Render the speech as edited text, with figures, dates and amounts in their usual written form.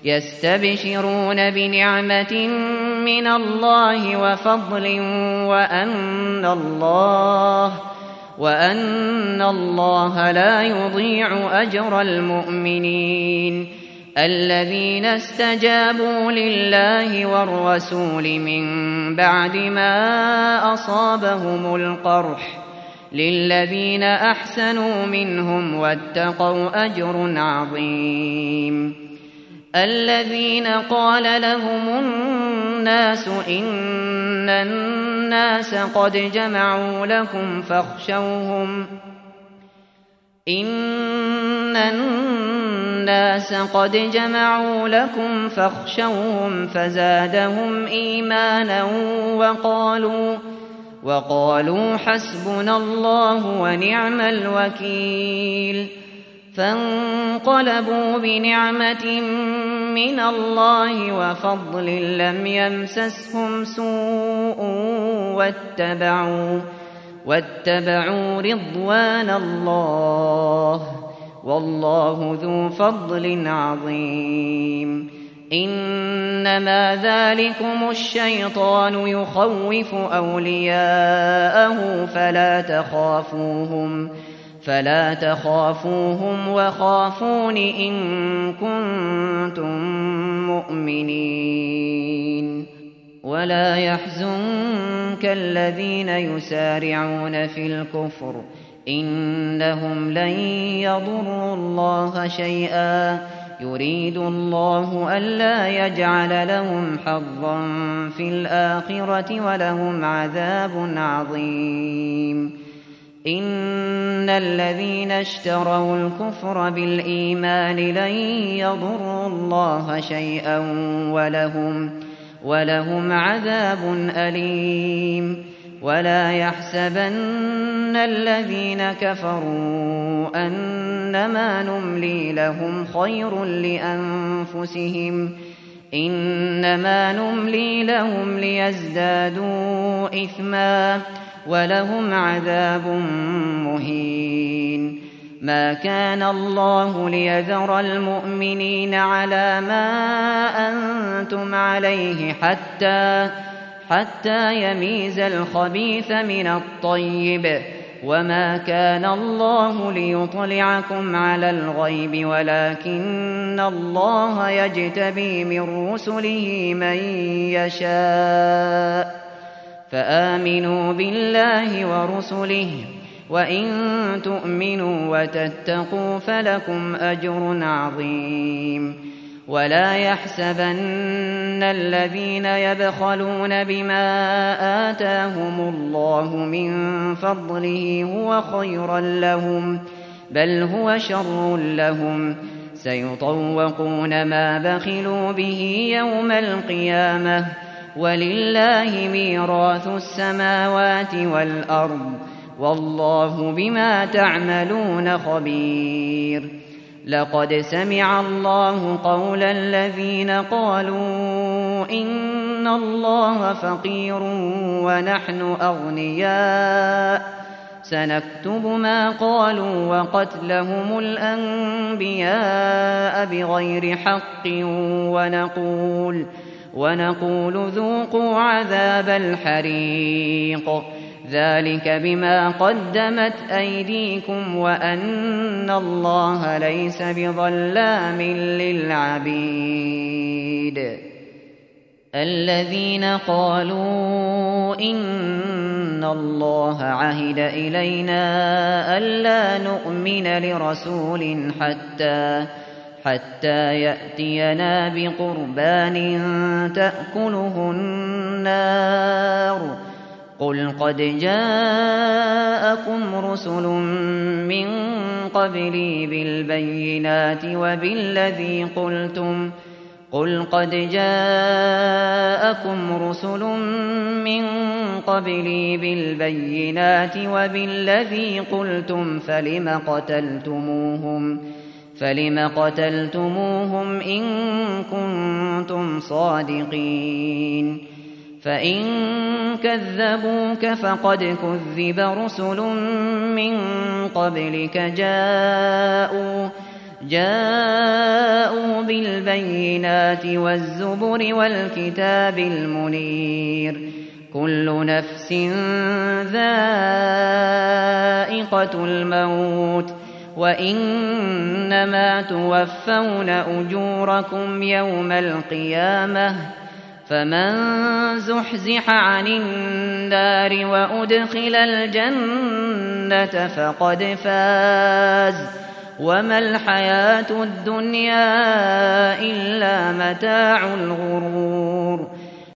يستبشرون بنعمة من الله وفضل وأن الله لا يضيع أجر المؤمنين الذين استجابوا لله والرسول من بعد ما أصابهم القرح للذين أحسنوا منهم واتقوا أجر عظيم الذين قال لهم الناس إن الناس قد جمعوا لكم فاخشوهم فزادهم إيمانا وقالوا حسبنا الله ونعم الوكيل فانقلبوا بنعمة من الله وفضل لم يمسسهم سوء واتبعوا رضوان الله والله ذو فضل عظيم إنما ذلكم الشيطان يخوف أولياءه فلا تخافوهم وخافون إن كنتم مؤمنين ولا يحزنك الذين يسارعون في الكفر إنهم لن يضروا الله شيئا يريد الله ألا يجعل لهم حظا في الآخرة ولهم عذاب عظيم إن الذين اشتروا الكفر بالإيمان لن يضروا الله شيئا ولهم عذاب أليم ولا يحسبن الذين كفروا أنما نملي لهم خير لأنفسهم إنما نملي لهم ليزدادوا إثما ولهم عذاب مهين ما كان الله ليذر المؤمنين على ما أنتم عليه حتى يميز الخبيث من الطيب وما كان الله ليطلعكم على الغيب ولكن الله يجتبي من رسله من يشاء فآمنوا بالله ورسله وإن تؤمنوا وتتقوا فلكم أجر عظيم ولا يحسبن الذين يبخلون بما آتاهم الله من فضله هو خيرا لهم بل هو شر لهم سيطوقون ما بخلوا به يوم القيامة ولله ميراث السماوات والأرض والله بما تعملون خبير لقد سمع الله قول الذين قالوا إن الله فقير ونحن أغنياء سنكتب ما قالوا وقتلهم الأنبياء بغير حق ونقول ذوقوا عذاب الحريق ذلك بما قدمت أيديكم وأن الله ليس بظلام للعبيد الذين قالوا إن الله عهد إلينا ألا نؤمن لرسول حتى يأتينا بقربان تأكله النار قل قد جاءكم رسل من قبلي بالبينات وبالذي قلتم فلم قتلتموهم إن كنتم صادقين فإن كذبوك فقد كذب رسل من قبلك جاءوا بالبينات والزبر والكتاب المنير كل نفس ذائقة الموت وإنما توفون أجوركم يوم القيامة فمن زحزح عن النار وأدخل الجنة فقد فاز وما الحياة الدنيا إلا متاع الغرور